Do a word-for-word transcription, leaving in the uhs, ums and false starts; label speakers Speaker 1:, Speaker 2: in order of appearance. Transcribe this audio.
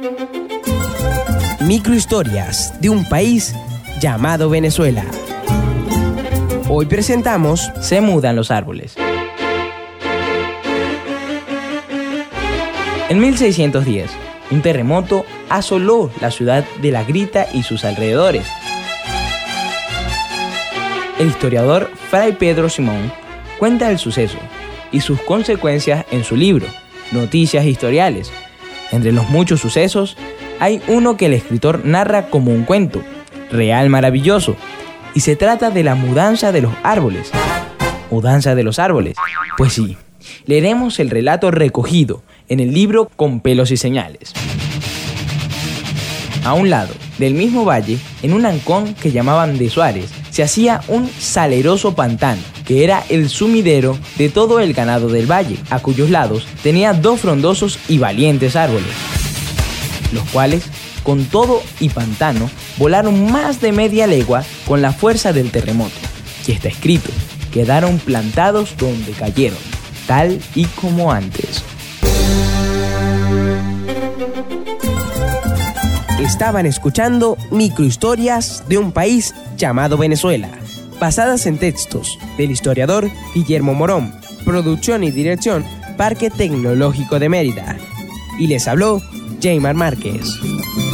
Speaker 1: Microhistorias de un país llamado Venezuela. Hoy presentamos
Speaker 2: Se mudan los árboles. En mil seiscientos diez, un terremoto asoló la ciudad de La Grita y sus alrededores. El historiador Fray Pedro Simón cuenta el suceso y sus consecuencias en su libro, Noticias Historiales. Entre los muchos sucesos, hay uno que el escritor narra como un cuento, real maravilloso, y se trata de la mudanza de los árboles. ¿Mudanza de los árboles? Pues sí, leeremos el relato recogido en el libro Con pelos y señales. A un lado del mismo valle, en un ancón que llamaban de Suárez, se hacía un saleroso pantano, que era el sumidero de todo el ganado del valle, a cuyos lados tenía dos frondosos y valientes árboles, los cuales, con todo y pantano, volaron más de media legua con la fuerza del terremoto. Y está escrito, quedaron plantados donde cayeron, tal y como antes.
Speaker 1: Estaban escuchando Microhistorias de un país llamado Venezuela, basadas en textos del historiador Guillermo Morón, producción y dirección Parque Tecnológico de Mérida. Y les habló Jaymar Márquez.